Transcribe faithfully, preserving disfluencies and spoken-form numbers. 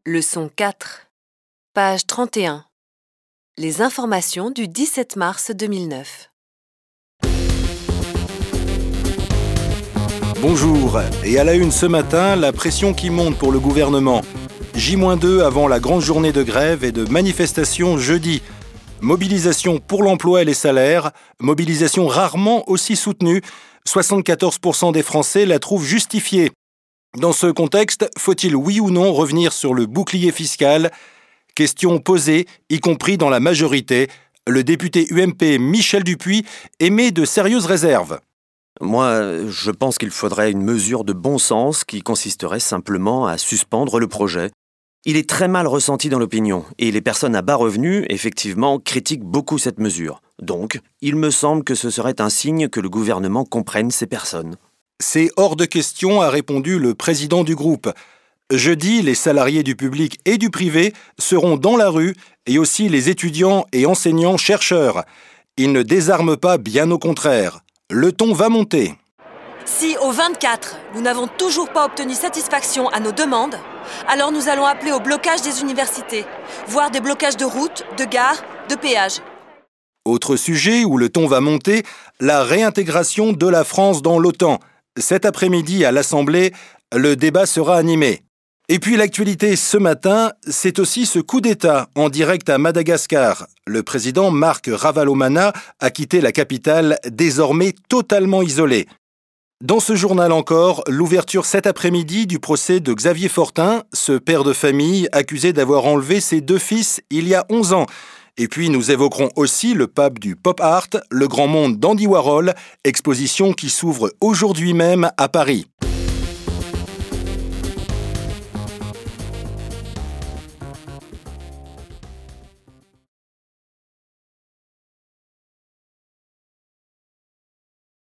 Leçon quatre, page trente et un. Les informations du dix-sept mars deux mille neuf. Bonjour, et à la une ce matin, la pression qui monte pour le gouvernement. J deux avant la grande journée de grève et de manifestation jeudi. Mobilisation pour l'emploi et les salaires, mobilisation rarement aussi soutenue. soixante-quatorze pour cent des Français la trouvent justifiée. Dans ce contexte, faut-il oui ou non revenir sur le bouclier fiscal ? Question posée, y compris dans la majorité. Le député U M P Michel Dupuy émet de sérieuses réserves. Moi, je pense qu'il faudrait une mesure de bon sens qui consisterait simplement à suspendre le projet. Il est très mal ressenti dans l'opinion et les personnes à bas revenus, effectivement, critiquent beaucoup cette mesure. Donc, il me semble que ce serait un signe que le gouvernement comprenne ces personnes. C'est hors de question, a répondu le président du groupe. Jeudi, les salariés du public et du privé seront dans la rue et aussi les étudiants et enseignants-chercheurs. Ils ne désarment pas, bien au contraire. Le ton va monter. Si au vingt-quatre, nous n'avons toujours pas obtenu satisfaction à nos demandes, alors nous allons appeler au blocage des universités, voire des blocages de routes, de gares, de péages. Autre sujet où le ton va monter, la réintégration de la France dans l'OTAN. Cet après-midi à l'Assemblée, le débat sera animé. Et puis l'actualité ce matin, c'est aussi ce coup d'État en direct à Madagascar. Le président Marc Ravalomanana a quitté la capitale, désormais totalement isolé. Dans ce journal encore, l'ouverture cet après-midi du procès de Xavier Fortin, ce père de famille accusé d'avoir enlevé ses deux fils il y a onze ans. Et puis nous évoquerons aussi le pape du pop art, le grand monde d'Andy Warhol, exposition qui s'ouvre aujourd'hui même à Paris.